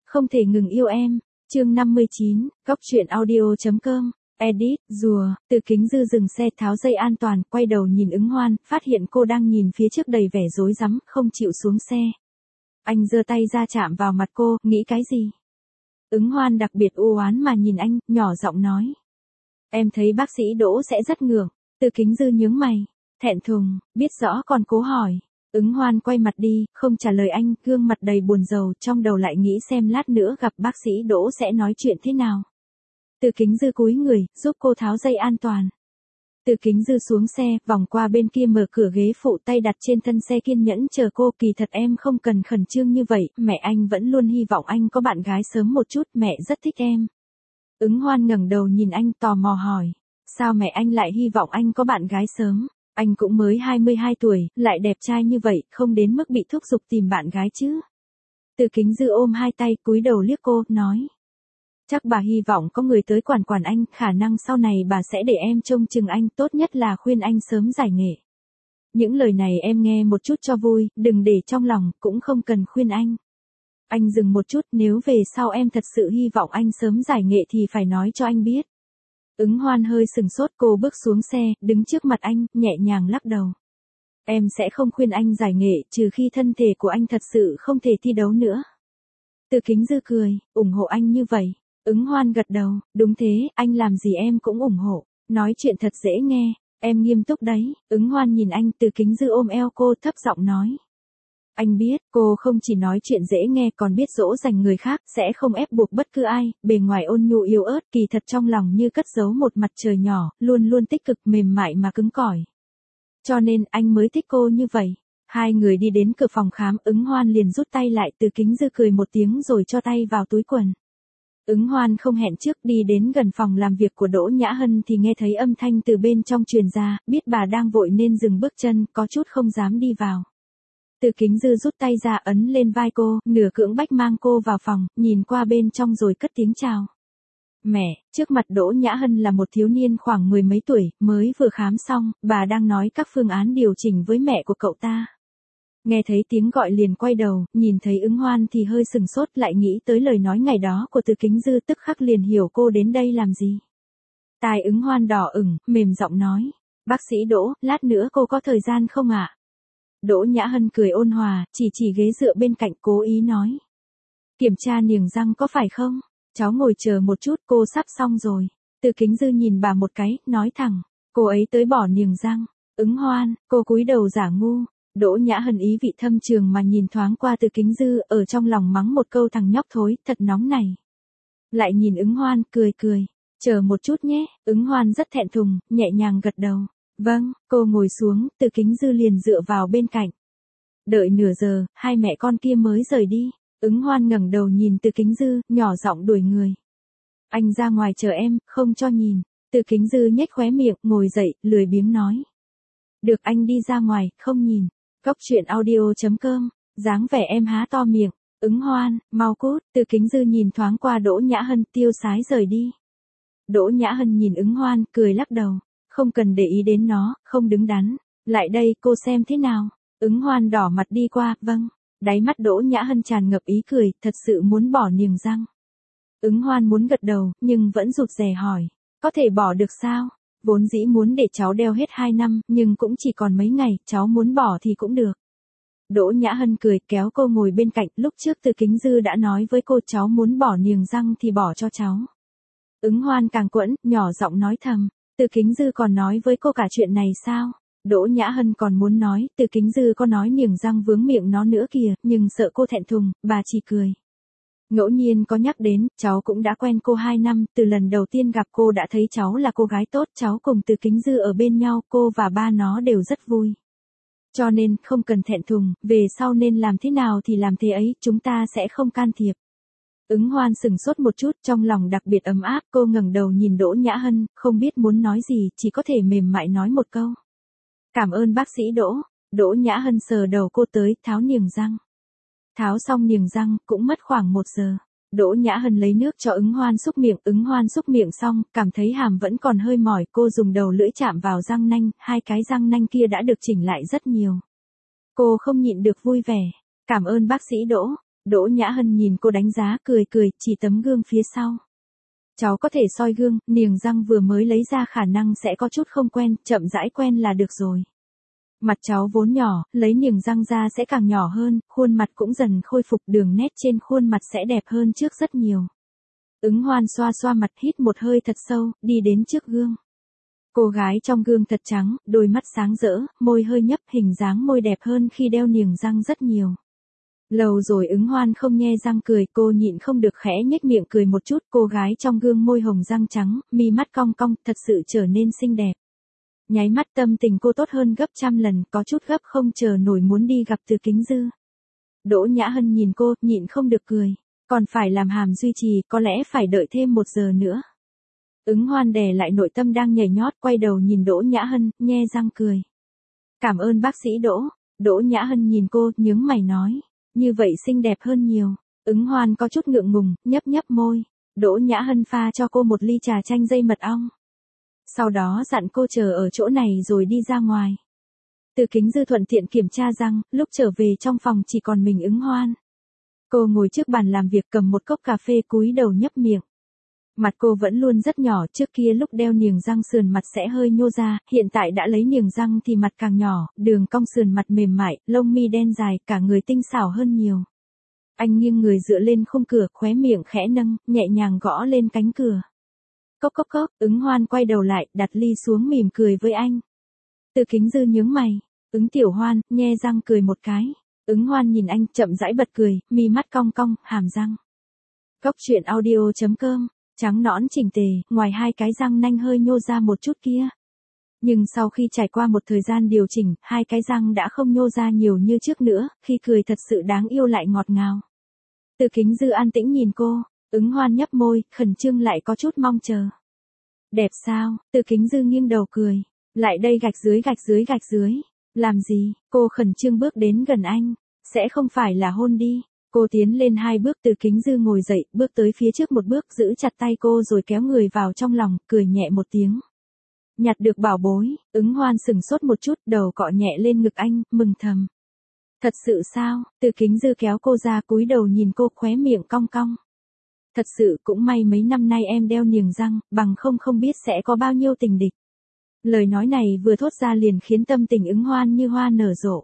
Không thể ngừng yêu em. Chương 59, Góc truyện audio.com. Edit, rùa, Từ Kính Dư dừng xe tháo dây an toàn, quay đầu nhìn Ứng Hoan, phát hiện cô đang nhìn phía trước đầy vẻ rối rắm, không chịu xuống xe. Anh giơ tay ra chạm vào mặt cô, nghĩ cái gì? Ứng Hoan đặc biệt u oán mà nhìn anh, nhỏ giọng nói. Em thấy bác sĩ Đỗ sẽ rất ngượng. Từ Kính Dư nhướng mày, thẹn thùng, biết rõ còn cố hỏi. Ứng Hoan quay mặt đi, không trả lời anh, gương mặt đầy buồn rầu, trong đầu lại nghĩ xem lát nữa gặp bác sĩ Đỗ sẽ nói chuyện thế nào. Từ Kính Dư cúi người, giúp cô tháo dây an toàn. Từ Kính Dư xuống xe, vòng qua bên kia mở cửa ghế phụ, tay đặt trên thân xe kiên nhẫn chờ cô. Kỳ thật em không cần khẩn trương như vậy, mẹ anh vẫn luôn hy vọng anh có bạn gái sớm một chút, mẹ rất thích em. Ứng Hoan ngẩng đầu nhìn anh tò mò hỏi, sao mẹ anh lại hy vọng anh có bạn gái sớm? Anh cũng mới 22 tuổi, lại đẹp trai như vậy, không đến mức bị thúc giục tìm bạn gái chứ. Từ Kính Dư ôm hai tay, cúi đầu liếc cô, nói. Chắc bà hy vọng có người tới quản anh, khả năng sau này bà sẽ để em trông chừng anh, tốt nhất là khuyên anh sớm giải nghệ. Những lời này em nghe một chút cho vui, đừng để trong lòng, cũng không cần khuyên anh. Anh dừng một chút, nếu về sau em thật sự hy vọng anh sớm giải nghệ thì phải nói cho anh biết. Ứng Hoan hơi sừng sốt, cô bước xuống xe, đứng trước mặt anh, nhẹ nhàng lắc đầu. Em sẽ không khuyên anh giải nghệ, trừ khi thân thể của anh thật sự không thể thi đấu nữa. Từ Kính Dư cười, ủng hộ anh như vậy. Ứng Hoan gật đầu, đúng thế, anh làm gì em cũng ủng hộ. Nói chuyện thật dễ nghe, em nghiêm túc đấy. Ứng Hoan nhìn anh, Từ Kính Dư ôm eo cô, thấp giọng nói. Anh biết, cô không chỉ nói chuyện dễ nghe còn biết dỗ dành người khác, sẽ không ép buộc bất cứ ai, bề ngoài ôn nhu yếu ớt, kỳ thật trong lòng như cất giấu một mặt trời nhỏ, luôn luôn tích cực, mềm mại mà cứng cỏi. Cho nên anh mới thích cô như vậy. Hai người đi đến cửa phòng khám, Ứng Hoan liền rút tay lại, Từ Kính Dư cười một tiếng rồi cho tay vào túi quần. Ứng Hoan không hẹn trước, đi đến gần phòng làm việc của Đỗ Nhã Hân thì nghe thấy âm thanh từ bên trong truyền ra, biết bà đang vội nên dừng bước chân, có chút không dám đi vào. Từ Kính Dư rút tay ra ấn lên vai cô, nửa cưỡng bách mang cô vào phòng, nhìn qua bên trong rồi cất tiếng chào. Mẹ, trước mặt Đỗ Nhã Hân là một thiếu niên khoảng 10 mấy tuổi, mới vừa khám xong, bà đang nói các phương án điều chỉnh với mẹ của cậu ta. Nghe thấy tiếng gọi liền quay đầu, nhìn thấy Ứng Hoan thì hơi sừng sốt, lại nghĩ tới lời nói ngày đó của Từ Kính Dư, tức khắc liền hiểu cô đến đây làm gì. Tai Ứng Hoan đỏ ửng, mềm giọng nói, bác sĩ Đỗ, lát nữa cô có thời gian không ạ? Đỗ Nhã Hân cười ôn hòa, chỉ ghế dựa bên cạnh, cố ý nói. Kiểm tra niềng răng có phải không? Cháu ngồi chờ một chút, cô sắp xong rồi. Từ Kính Dư nhìn bà một cái, nói thẳng, cô ấy tới bỏ niềng răng. Ứng Hoan, cô cúi đầu giả ngu. Đỗ Nhã Hân ý vị thâm trường mà nhìn thoáng qua Từ Kính Dư, ở trong lòng mắng một câu thằng nhóc thối, thật nóng này. Lại nhìn Ứng Hoan, cười, chờ một chút nhé. Ứng Hoan rất thẹn thùng, nhẹ nhàng gật đầu. Vâng, cô ngồi xuống, Từ Kính Dư liền dựa vào bên cạnh. Đợi nửa giờ, hai mẹ con kia mới rời đi. Ứng Hoan ngẩng đầu nhìn Từ Kính Dư, nhỏ giọng đuổi người. Anh ra ngoài chờ em, không cho nhìn. Từ Kính Dư nhếch khóe miệng, ngồi dậy, lười biếng nói. Được, anh đi ra ngoài, không nhìn. Góc truyện audio.com, dáng vẻ em há to miệng. Ứng Hoan, mau cút. Từ Kính Dư nhìn thoáng qua Đỗ Nhã Hân, tiêu sái rời đi. Đỗ Nhã Hân nhìn Ứng Hoan, cười lắc đầu. Không cần để ý đến nó, không đứng đắn. Lại đây, cô xem thế nào. Ứng Hoan đỏ mặt đi qua, vâng. Đáy mắt Đỗ Nhã Hân tràn ngập ý cười, thật sự muốn bỏ niềng răng. Ứng Hoan muốn gật đầu, nhưng vẫn rụt rè hỏi. Có thể bỏ được sao? Vốn dĩ muốn để cháu đeo hết 2 năm, nhưng cũng chỉ còn mấy ngày, cháu muốn bỏ thì cũng được. Đỗ Nhã Hân cười, kéo cô ngồi bên cạnh, lúc trước Từ Kính Dư đã nói với cô cháu muốn bỏ niềng răng thì bỏ cho cháu. Ứng Hoan càng quẫn, nhỏ giọng nói thầm. Từ Kính Dư còn nói với cô cả chuyện này sao? Đỗ Nhã Hân còn muốn nói, Từ Kính Dư có nói niềng răng vướng miệng nó nữa kìa, nhưng sợ cô thẹn thùng, bà chỉ cười. Ngẫu nhiên có nhắc đến, cháu cũng đã quen cô 2 năm, từ lần đầu tiên gặp cô đã thấy cháu là cô gái tốt, cháu cùng Từ Kính Dư ở bên nhau, cô và ba nó đều rất vui. Cho nên, không cần thẹn thùng, về sau nên làm thế nào thì làm thế ấy, chúng ta sẽ không can thiệp. Ứng Hoan sừng sốt một chút, trong lòng đặc biệt ấm áp, cô ngẩng đầu nhìn Đỗ Nhã Hân, không biết muốn nói gì, chỉ có thể mềm mại nói một câu. Cảm ơn bác sĩ Đỗ. Đỗ Nhã Hân sờ đầu cô tới, tháo niềng răng. Tháo xong niềng răng, cũng mất khoảng 1 giờ. Đỗ Nhã Hân lấy nước cho Ứng Hoan xúc miệng, Ứng Hoan xúc miệng xong, cảm thấy hàm vẫn còn hơi mỏi, cô dùng đầu lưỡi chạm vào răng nanh, hai cái răng nanh kia đã được chỉnh lại rất nhiều. Cô không nhịn được vui vẻ. Cảm ơn bác sĩ Đỗ. Đỗ Nhã Hân nhìn cô đánh giá cười cười, chỉ tấm gương phía sau. Cháu có thể soi gương, niềng răng vừa mới lấy ra khả năng sẽ có chút không quen, chậm rãi quen là được rồi. Mặt cháu vốn nhỏ, lấy niềng răng ra sẽ càng nhỏ hơn, khuôn mặt cũng dần khôi phục, đường nét trên khuôn mặt sẽ đẹp hơn trước rất nhiều. Ứng Hoan xoa xoa mặt, hít một hơi thật sâu, đi đến trước gương. Cô gái trong gương thật trắng, đôi mắt sáng rỡ, môi hơi nhấp, hình dáng môi đẹp hơn khi đeo niềng răng rất nhiều. Lâu rồi Ứng Hoan không nhe răng cười, cô nhịn không được khẽ nhếch miệng cười một chút, cô gái trong gương môi hồng răng trắng, mi mắt cong cong, thật sự trở nên xinh đẹp. Nháy mắt tâm tình cô tốt hơn gấp trăm lần, có chút gấp không chờ nổi muốn đi gặp Từ Kính Dư. Đỗ Nhã Hân nhìn cô, nhịn không được cười, còn phải làm hàm duy trì, có lẽ phải đợi thêm 1 giờ nữa. Ứng Hoan đè lại nội tâm đang nhảy nhót, quay đầu nhìn Đỗ Nhã Hân, nhe răng cười. Cảm ơn bác sĩ Đỗ. Đỗ Nhã Hân nhìn cô, nhướng mày nói, như vậy xinh đẹp hơn nhiều. Ứng Hoan có chút ngượng ngùng, nhấp nhấp môi. Đỗ Nhã Hân pha cho cô một ly trà chanh dây mật ong. Sau đó dặn cô chờ ở chỗ này rồi đi ra ngoài. Từ Kính Dư thuận tiện kiểm tra răng, lúc trở về trong phòng chỉ còn mình Ứng Hoan. Cô ngồi trước bàn làm việc cầm một cốc cà phê cúi đầu nhấp miệng. Mặt cô vẫn luôn rất nhỏ, trước kia lúc đeo niềng răng sườn mặt sẽ hơi nhô ra, hiện tại đã lấy niềng răng thì mặt càng nhỏ, đường cong sườn mặt mềm mại, lông mi đen dài, cả người tinh xảo hơn nhiều. Anh nghiêng người dựa lên khung cửa, khóe miệng khẽ nâng, nhẹ nhàng gõ lên cánh cửa. Cốc cốc cốc, Ứng Hoan quay đầu lại, đặt ly xuống mỉm cười với anh. Từ Kính Dư nhướng mày, Ứng Tiểu Hoan, nhe răng cười một cái. Ứng Hoan nhìn anh, chậm rãi bật cười, mi mắt cong cong, hàm răng. Cốc truyện audio.com, trắng nõn chỉnh tề, ngoài 2 cái răng nanh hơi nhô ra một chút kia. Nhưng sau khi trải qua một thời gian điều chỉnh, 2 cái răng đã không nhô ra nhiều như trước nữa, khi cười thật sự đáng yêu lại ngọt ngào. Từ Kính Dư an tĩnh nhìn cô, Ứng Hoan nhấp môi, khẩn trương lại có chút mong chờ. Đẹp sao? Từ Kính Dư nghiêng đầu cười. Lại đây gạch dưới gạch dưới gạch dưới. Làm gì? Cô khẩn trương bước đến gần anh. Sẽ không phải là hôn đi. Cô tiến lên 2 bước, Từ Kính Dư ngồi dậy, bước tới phía trước một bước, giữ chặt tay cô rồi kéo người vào trong lòng, cười nhẹ một tiếng. Nhặt được bảo bối, Ứng Hoan sừng sốt một chút, đầu cọ nhẹ lên ngực anh, mừng thầm. Thật sự sao? Từ Kính Dư kéo cô ra, cúi đầu nhìn cô, khóe miệng cong cong. Thật sự cũng may mấy năm nay em đeo niềng răng, bằng không biết sẽ có bao nhiêu tình địch. Lời nói này vừa thốt ra liền khiến tâm tình Ứng Hoan như hoa nở rộ.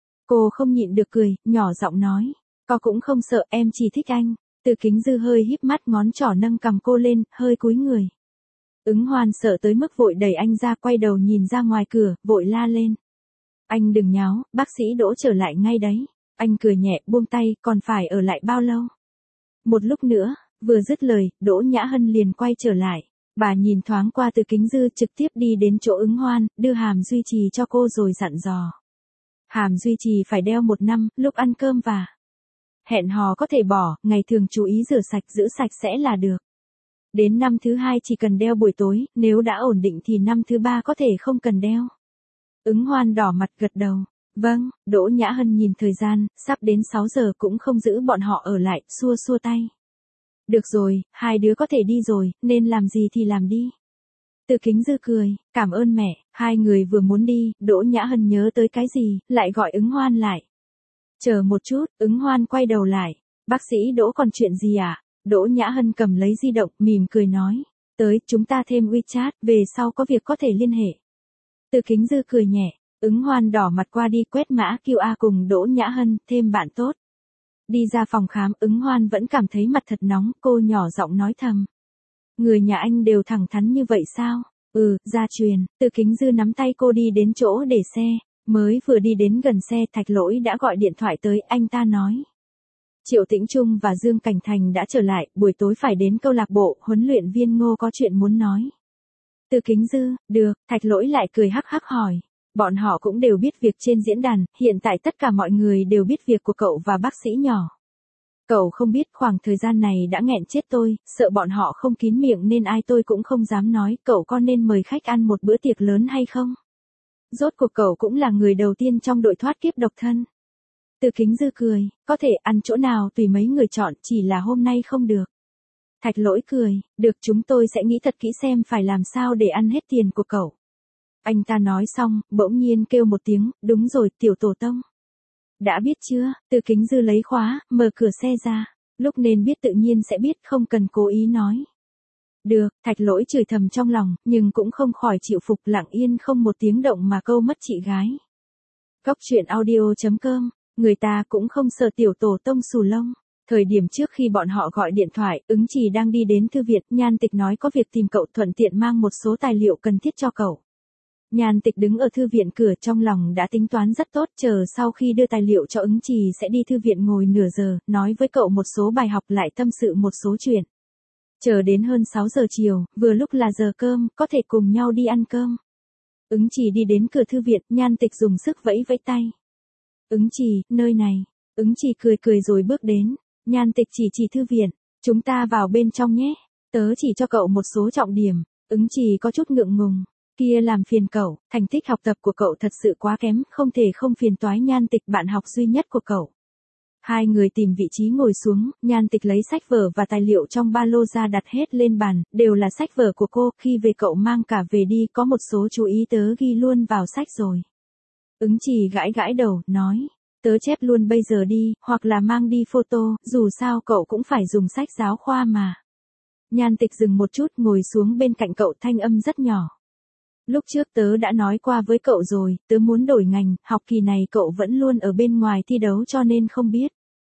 Cô không nhịn được cười, nhỏ giọng nói. Có cũng không sợ, em chỉ thích anh. Từ Kính Dư hơi híp mắt, ngón trỏ nâng cằm cô lên, hơi cúi người. Ứng Hoan sợ tới mức vội đẩy anh ra, quay đầu nhìn ra ngoài cửa, vội la lên. Anh đừng nháo, bác sĩ Đỗ trở lại ngay đấy. Anh cười nhẹ, buông tay, còn phải ở lại bao lâu? Một lúc nữa. Vừa dứt lời, Đỗ Nhã Hân liền quay trở lại. Bà nhìn thoáng qua Từ Kính Dư, trực tiếp đi đến chỗ Ứng Hoan, đưa hàm duy trì cho cô rồi dặn dò. Hàm duy trì phải đeo 1 năm, lúc ăn cơm và hẹn hò có thể bỏ, ngày thường chú ý rửa sạch, giữ sạch sẽ là được. Đến năm thứ 2 chỉ cần đeo buổi tối, nếu đã ổn định thì năm thứ 3 có thể không cần đeo. Ứng Hoan đỏ mặt gật đầu. Vâng. Đỗ Nhã Hân nhìn thời gian, sắp đến 6 giờ cũng không giữ bọn họ ở lại, xua xua tay. Được rồi, 2 đứa có thể đi rồi, nên làm gì thì làm đi. Từ Kính Dư cười, cảm ơn mẹ. 2 người vừa muốn đi, Đỗ Nhã Hân nhớ tới cái gì, lại gọi Ứng Hoan lại. Chờ một chút, Ứng Hoan quay đầu lại. Bác sĩ Đỗ còn chuyện gì à? Đỗ Nhã Hân cầm lấy di động, mỉm cười nói. Tới, chúng ta thêm WeChat, về sau có việc có thể liên hệ. Từ Kính Dư cười nhẹ, Ứng Hoan đỏ mặt qua đi quét mã QR cùng Đỗ Nhã Hân, thêm bạn tốt. Đi ra phòng khám, Ứng Hoan vẫn cảm thấy mặt thật nóng, cô nhỏ giọng nói thầm. Người nhà anh đều thẳng thắn như vậy sao? Gia truyền. Từ Kính Dư nắm tay cô đi đến chỗ để xe. Mới vừa đi đến gần xe, Thạch Lỗi đã gọi điện thoại tới, anh ta nói. Triệu Tĩnh Trung và Dương Cảnh Thành đã trở lại, buổi tối phải đến câu lạc bộ, huấn luyện viên Ngô có chuyện muốn nói. Từ Kính Dư, được, Thạch Lỗi lại cười hắc hắc hỏi. Bọn họ cũng đều biết việc trên diễn đàn, hiện tại tất cả mọi người đều biết việc của cậu và bác sĩ nhỏ. Cậu không biết khoảng thời gian này đã nghẹn chết tôi, sợ bọn họ không kín miệng nên ai tôi cũng không dám nói, cậu có nên mời khách ăn một bữa tiệc lớn hay không? Rốt cuộc cậu cũng là người đầu tiên trong đội thoát kiếp độc thân. Từ Kính Dư cười, có thể ăn chỗ nào tùy mấy người chọn, chỉ là hôm nay không được. Thạch Lỗi cười, được, chúng tôi sẽ nghĩ thật kỹ xem phải làm sao để ăn hết tiền của cậu. Anh ta nói xong, bỗng nhiên kêu một tiếng, đúng rồi, Tiểu Tổ Tông. Đã biết chưa, Từ Kính Dư lấy khóa, mở cửa xe ra. Lúc nên biết tự nhiên sẽ biết, không cần cố ý nói. Được, Thạch Lỗi chửi thầm trong lòng, nhưng cũng không khỏi chịu phục, lặng yên không một tiếng động mà câu mất chị gái. Góc truyện audio.com, người ta cũng không sợ tiểu tổ tông xù lông. Thời điểm trước khi bọn họ gọi điện thoại, Ứng Trì đang đi đến thư viện, Nhan Tịch nói có việc tìm cậu, thuận tiện mang một số tài liệu cần thiết cho cậu. Nhan Tịch đứng ở thư viện cửa, trong lòng đã tính toán rất tốt, chờ sau khi đưa tài liệu cho Ứng Trì sẽ đi thư viện ngồi nửa giờ, nói với cậu một số bài học, lại tâm sự một số chuyện. Chờ đến hơn 6 giờ chiều, vừa lúc là giờ cơm, có thể cùng nhau đi ăn cơm. Ứng Trì đi đến cửa thư viện, Nhan Tịch dùng sức vẫy vẫy tay. Ứng Trì, nơi này. Ứng Trì cười cười rồi bước đến. Nhan Tịch chỉ thư viện. Chúng ta vào bên trong nhé. Tớ chỉ cho cậu một số trọng điểm. Ứng Trì có chút ngượng ngùng. Kia làm phiền cậu, thành tích học tập của cậu thật sự quá kém, không thể không phiền toái. Nhan Tịch, bạn học duy nhất của cậu. Hai người tìm vị trí ngồi xuống, Nhan Tịch lấy sách vở và tài liệu trong ba lô ra đặt hết lên bàn, đều là sách vở của cô, khi về cậu mang cả về đi, có một số chú ý tớ ghi luôn vào sách rồi. Ứng Trì gãi gãi đầu, nói, tớ chép luôn bây giờ đi, hoặc là mang đi photo, dù sao cậu cũng phải dùng sách giáo khoa mà. Nhan Tịch dừng một chút, ngồi xuống bên cạnh cậu, thanh âm rất nhỏ. Lúc trước tớ đã nói qua với cậu rồi, tớ muốn đổi ngành, học kỳ này cậu vẫn luôn ở bên ngoài thi đấu cho nên không biết.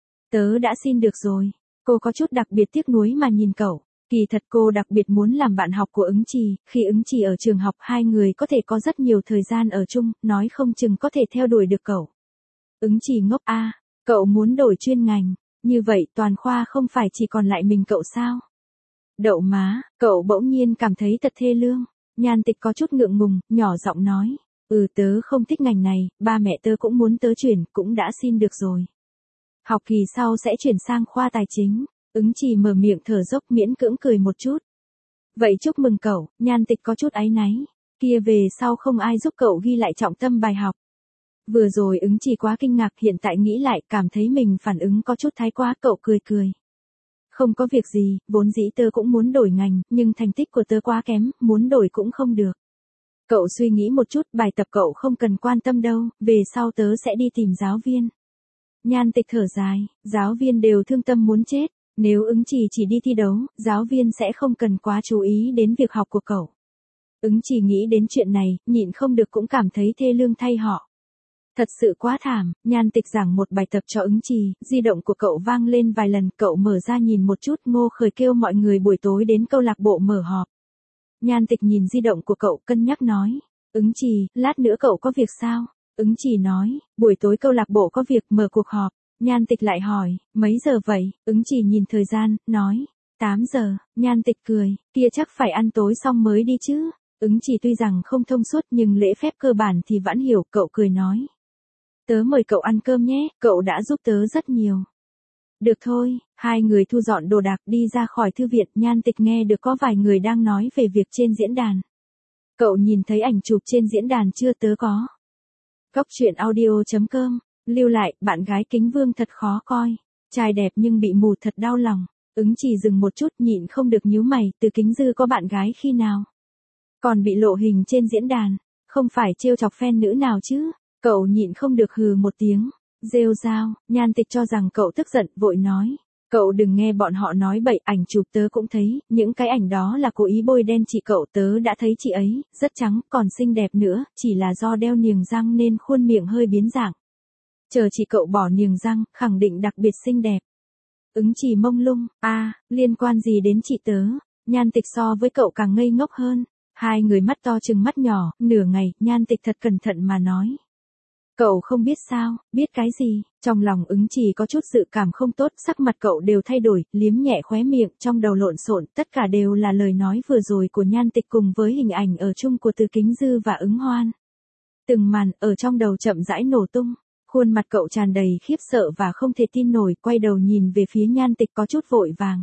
Tớ đã xin được rồi. Cô có chút đặc biệt tiếc nuối mà nhìn cậu. Kỳ thật cô đặc biệt muốn làm bạn học của Ứng Trì, khi Ứng Trì ở trường học hai người có thể có rất nhiều thời gian ở chung, nói không chừng có thể theo đuổi được cậu. Ứng Trì ngốc a, cậu muốn đổi chuyên ngành, như vậy toàn khoa không phải chỉ còn lại mình cậu sao? Đậu má, cậu bỗng nhiên cảm thấy thật thê lương. Nhan Tịch có chút ngượng ngùng, nhỏ giọng nói, tớ không thích ngành này, ba mẹ tớ cũng muốn tớ chuyển, cũng đã xin được rồi. Học kỳ sau sẽ chuyển sang khoa tài chính. Ứng Trì mở miệng thở dốc, miễn cưỡng cười một chút. Vậy chúc mừng cậu. Nhan Tịch có chút áy náy. Kia về sau không ai giúp cậu ghi lại trọng tâm bài học. Vừa rồi Ứng Trì quá kinh ngạc, hiện tại nghĩ lại cảm thấy mình phản ứng có chút thái quá, cậu cười cười. Không có việc gì, vốn dĩ tớ cũng muốn đổi ngành, nhưng thành tích của tớ quá kém, muốn đổi cũng không được. Cậu suy nghĩ một chút, bài tập cậu không cần quan tâm đâu, về sau tớ sẽ đi tìm giáo viên. Nhan Tịch thở dài, giáo viên đều thương tâm muốn chết, nếu Ứng Trì chỉ đi thi đấu, giáo viên sẽ không cần quá chú ý đến việc học của cậu. Ứng Trì nghĩ đến chuyện này, nhịn không được cũng cảm thấy thê lương thay họ. Thật sự quá thảm. Nhan Tịch giảng một bài tập cho Ứng Trì, di động của cậu vang lên vài lần, cậu mở ra nhìn một chút, Ngô Khởi kêu mọi người buổi tối đến câu lạc bộ mở họp. Nhan Tịch nhìn di động của cậu, cân nhắc nói, Ứng Trì, lát nữa cậu có việc sao? Ứng Trì nói, buổi tối câu lạc bộ có việc, mở cuộc họp. Nhan Tịch lại hỏi, mấy giờ vậy? Ứng Trì nhìn thời gian, nói, 8 giờ. Nhan Tịch cười, kia chắc phải ăn tối xong mới đi chứ. Ứng Trì tuy rằng không thông suốt nhưng lễ phép cơ bản thì vẫn hiểu, cậu cười nói. Tớ mời cậu ăn cơm nhé, cậu đã giúp tớ rất nhiều. Được thôi, hai người thu dọn đồ đạc đi ra khỏi thư viện. Nhan Tịch nghe được có vài người đang nói về việc trên diễn đàn. Cậu nhìn thấy ảnh chụp trên diễn đàn chưa? Tớ có. Góc truyện audio.com, lưu lại, bạn gái Kính Vương thật khó coi. Trai đẹp nhưng bị mù thật đau lòng. Ứng Trì dừng một chút, nhịn không được nhíu mày, Từ Kính Dư có bạn gái khi nào? Còn bị lộ hình trên diễn đàn, không phải trêu chọc fan nữ nào chứ? Cậu nhịn không được hừ một tiếng, rêu rao. Nhan Tịch cho rằng cậu tức giận, vội nói. Cậu đừng nghe bọn họ nói bậy, ảnh chụp tớ cũng thấy, những cái ảnh đó là cố ý bôi đen chị cậu, tớ đã thấy chị ấy, rất trắng, còn xinh đẹp nữa, chỉ là do đeo niềng răng nên khuôn miệng hơi biến dạng. Chờ chị cậu bỏ niềng răng, khẳng định đặc biệt xinh đẹp. Ứng Trì mông lung, liên quan gì đến chị tớ? Nhan Tịch so với cậu càng ngây ngốc hơn. Hai người mắt to chừng mắt nhỏ, nửa ngày, Nhan Tịch thật cẩn thận mà nói. Cậu không biết sao? Biết cái gì? Trong lòng Ứng Trì có chút dự cảm không tốt, sắc mặt cậu đều thay đổi, liếm nhẹ khóe miệng, trong đầu lộn xộn, tất cả đều là lời nói vừa rồi của Nhan Tịch cùng với hình ảnh ở chung của Từ Kính Dư và Ứng Hoan. Từng màn ở trong đầu chậm rãi nổ tung, khuôn mặt cậu tràn đầy khiếp sợ và không thể tin nổi, quay đầu nhìn về phía Nhan Tịch có chút vội vàng.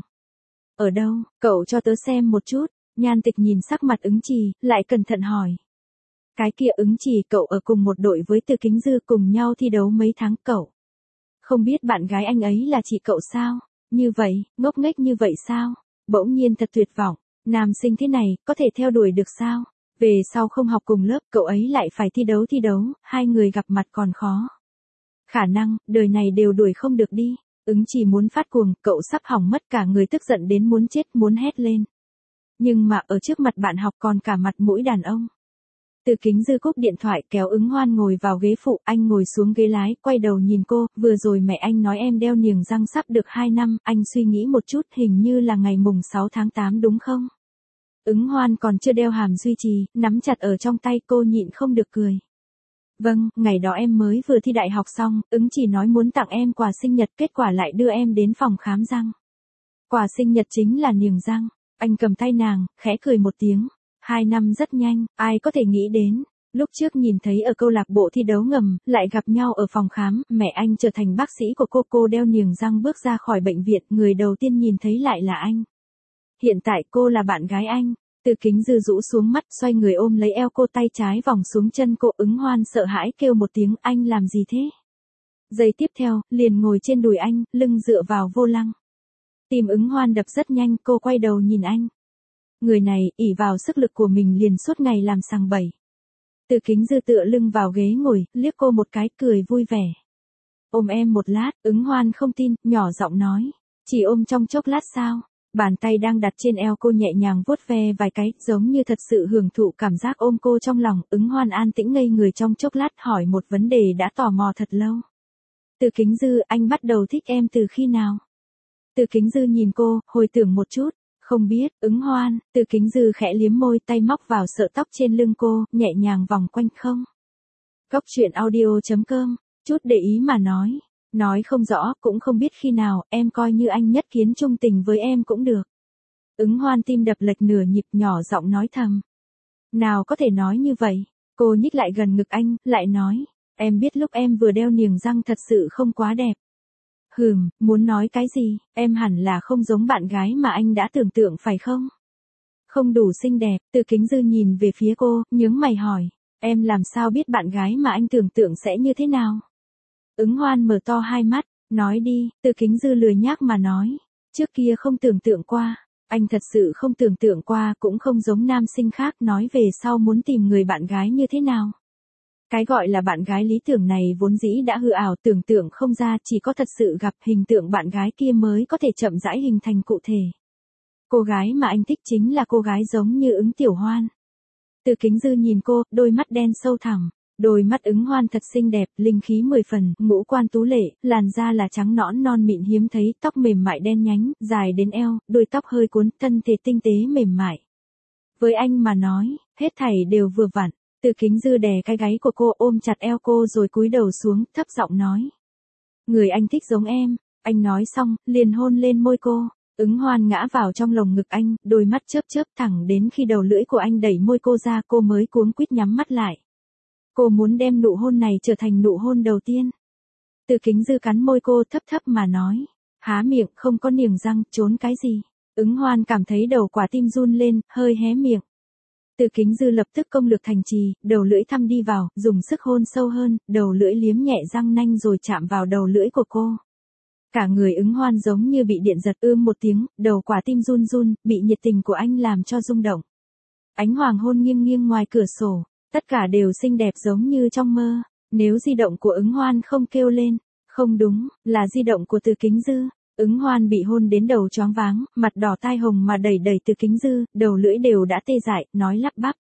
Ở đâu? Cậu cho tớ xem một chút. Nhan Tịch nhìn sắc mặt Ứng Trì, lại cẩn thận hỏi. Cái kia Ứng Trì, cậu ở cùng một đội với Từ Kính Dư, cùng nhau thi đấu mấy tháng, cậu không biết bạn gái anh ấy là chị cậu sao? Như vậy, ngốc nghếch như vậy sao? Bỗng nhiên thật tuyệt vọng, nam sinh thế này, có thể theo đuổi được sao? Về sau không học cùng lớp, cậu ấy lại phải thi đấu, hai người gặp mặt còn khó. Khả năng, đời này đều đuổi không được đi. Ứng chỉ muốn phát cuồng, cậu sắp hỏng mất cả người, tức giận đến muốn chết, muốn hét lên. Nhưng mà ở trước mặt bạn học còn cả mặt mũi đàn ông. Từ Kính Dư cúp điện thoại kéo Ứng Hoan ngồi vào ghế phụ, anh ngồi xuống ghế lái, quay đầu nhìn cô, vừa rồi mẹ anh nói em đeo niềng răng sắp được 2 năm, anh suy nghĩ một chút, hình như là ngày mùng 6 tháng 8 đúng không? Ứng Hoan còn chưa đeo hàm duy trì, nắm chặt ở trong tay, cô nhịn không được cười. Vâng, ngày đó em mới vừa thi đại học xong, Ứng chỉ nói muốn tặng em quà sinh nhật, kết quả lại đưa em đến phòng khám răng. Quà sinh nhật chính là niềng răng. Anh cầm tay nàng, khẽ cười một tiếng. 2 năm rất nhanh, ai có thể nghĩ đến. Lúc trước nhìn thấy ở câu lạc bộ thi đấu ngầm, lại gặp nhau ở phòng khám, mẹ anh trở thành bác sĩ của cô đeo niềng răng bước ra khỏi bệnh viện, người đầu tiên nhìn thấy lại là anh. Hiện tại cô là bạn gái anh. Từ Kính Dư rũ xuống mắt, xoay người ôm lấy eo cô, tay trái vòng xuống chân cô. Ứng Hoan sợ hãi kêu một tiếng, anh làm gì thế? Giây tiếp theo, liền ngồi trên đùi anh, lưng dựa vào vô lăng. Tim Ứng Hoan đập rất nhanh, cô quay đầu nhìn anh. Người này, ỷ vào sức lực của mình liền suốt ngày làm sằng bậy. Từ Kính Dư tựa lưng vào ghế ngồi, liếc cô một cái, cười vui vẻ. Ôm em một lát, Ứng Hoan không tin, nhỏ giọng nói. Chỉ ôm trong chốc lát sao? Bàn tay đang đặt trên eo cô nhẹ nhàng vuốt ve vài cái, giống như thật sự hưởng thụ cảm giác ôm cô trong lòng. Ứng Hoan an tĩnh ngây người trong chốc lát, hỏi một vấn đề đã tò mò thật lâu. Từ Kính Dư, anh bắt đầu thích em từ khi nào? Từ Kính Dư nhìn cô, hồi tưởng một chút. Không biết, Ứng Hoan. Từ Kính Dư khẽ liếm môi, tay móc vào sợi tóc trên lưng cô, nhẹ nhàng vòng quanh. Không. Góc truyện audio.com, chút để ý mà nói. Nói không rõ, cũng không biết khi nào, em coi như anh nhất kiến trung tình với em cũng được. Ứng Hoan tim đập lệch nửa nhịp, nhỏ giọng nói thầm. Nào có thể nói như vậy. Cô nhích lại gần ngực anh, lại nói. Em biết lúc em vừa đeo niềng răng thật sự không quá đẹp. Muốn nói cái gì, em hẳn là không giống bạn gái mà anh đã tưởng tượng phải không? Không đủ xinh đẹp. Từ Kính Dư nhìn về phía cô, nhướng mày hỏi. Em làm sao biết bạn gái mà anh tưởng tượng sẽ như thế nào? Ứng Hoan mở to hai mắt, nói đi. Từ Kính Dư lười nhác mà nói. Trước kia không tưởng tượng qua, anh thật sự không tưởng tượng qua, cũng không giống nam sinh khác, nói về sau muốn tìm người bạn gái như thế nào. Cái gọi là bạn gái lý tưởng này vốn dĩ đã hư ảo, tưởng tượng không ra, chỉ có thật sự gặp hình tượng bạn gái kia mới có thể chậm rãi hình thành cụ thể. Cô gái mà anh thích chính là cô gái giống như Ứng Tiểu Hoan. Từ Kính Dư nhìn cô, đôi mắt đen sâu thẳm. Đôi mắt Ứng Hoan thật xinh đẹp, linh khí 10 phần, ngũ quan tú lệ, làn da là trắng nõn non mịn hiếm thấy, tóc mềm mại đen nhánh, dài đến eo, đuôi tóc hơi cuốn, thân thể tinh tế mềm mại. Với anh mà nói, hết thảy đều vừa vặn. Từ Kính Dư đè cái gáy của cô, ôm chặt eo cô rồi cúi đầu xuống, thấp giọng nói. Người anh thích giống em. Anh nói xong, liền hôn lên môi cô. Ứng Hoan ngã vào trong lồng ngực anh, đôi mắt chớp chớp thẳng đến khi đầu lưỡi của anh đẩy môi cô ra, cô mới cuống quýt nhắm mắt lại. Cô muốn đem nụ hôn này trở thành nụ hôn đầu tiên. Từ Kính Dư cắn môi cô, thấp thấp mà nói. Há miệng, không có niềng răng, trốn cái gì? Ứng Hoan cảm thấy đầu quả tim run lên, hơi hé miệng. Từ Kính Dư lập tức công lực thành trì, đầu lưỡi thăm đi vào, dùng sức hôn sâu hơn, đầu lưỡi liếm nhẹ răng nanh rồi chạm vào đầu lưỡi của cô. Cả người Ứng Hoan giống như bị điện giật, một tiếng, đầu quả tim run run, bị nhiệt tình của anh làm cho rung động. Ánh hoàng hôn nghiêng nghiêng ngoài cửa sổ, tất cả đều xinh đẹp giống như trong mơ. Nếu di động của Ứng Hoan không kêu lên, không đúng, là di động của Từ Kính Dư. Ứng Hoan bị hôn đến đầu choáng váng, mặt đỏ tai hồng mà đẩy Từ Kính Dư, đầu lưỡi đều đã tê dại, nói lắp bắp.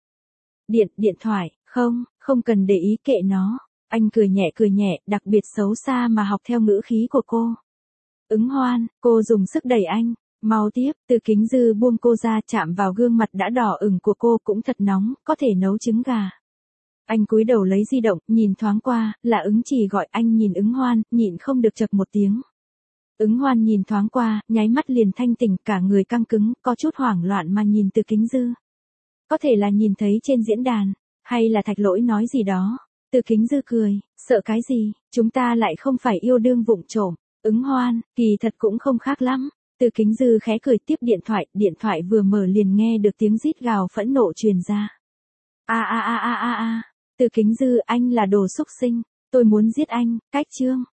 Điện thoại, không cần để ý, kệ nó. Anh cười nhẹ, đặc biệt xấu xa mà học theo ngữ khí của cô. Ứng Hoan, cô dùng sức đẩy anh. Mau tiếp. Từ Kính Dư buông cô ra, chạm vào gương mặt đã đỏ ửng của cô, cũng thật nóng, có thể nấu trứng gà. Anh cúi đầu lấy di động, nhìn thoáng qua, là Ứng Chỉ gọi. Anh nhìn Ứng Hoan, nhịn không được chậc một tiếng. Ứng Hoan nhìn thoáng qua, nháy mắt liền thanh tỉnh, cả người căng cứng, có chút hoảng loạn mà nhìn Từ Kính Dư. Có thể là nhìn thấy trên diễn đàn, hay là Thạch Lỗi nói gì đó. Từ Kính Dư cười, sợ cái gì, chúng ta lại không phải yêu đương vụng trộm. Ứng Hoan, kỳ thật cũng không khác lắm. Từ Kính Dư khẽ cười tiếp điện thoại vừa mở liền nghe được tiếng rít gào phẫn nộ truyền ra. A. Từ Kính Dư, anh là đồ xúc sinh, tôi muốn giết anh. Cách chương.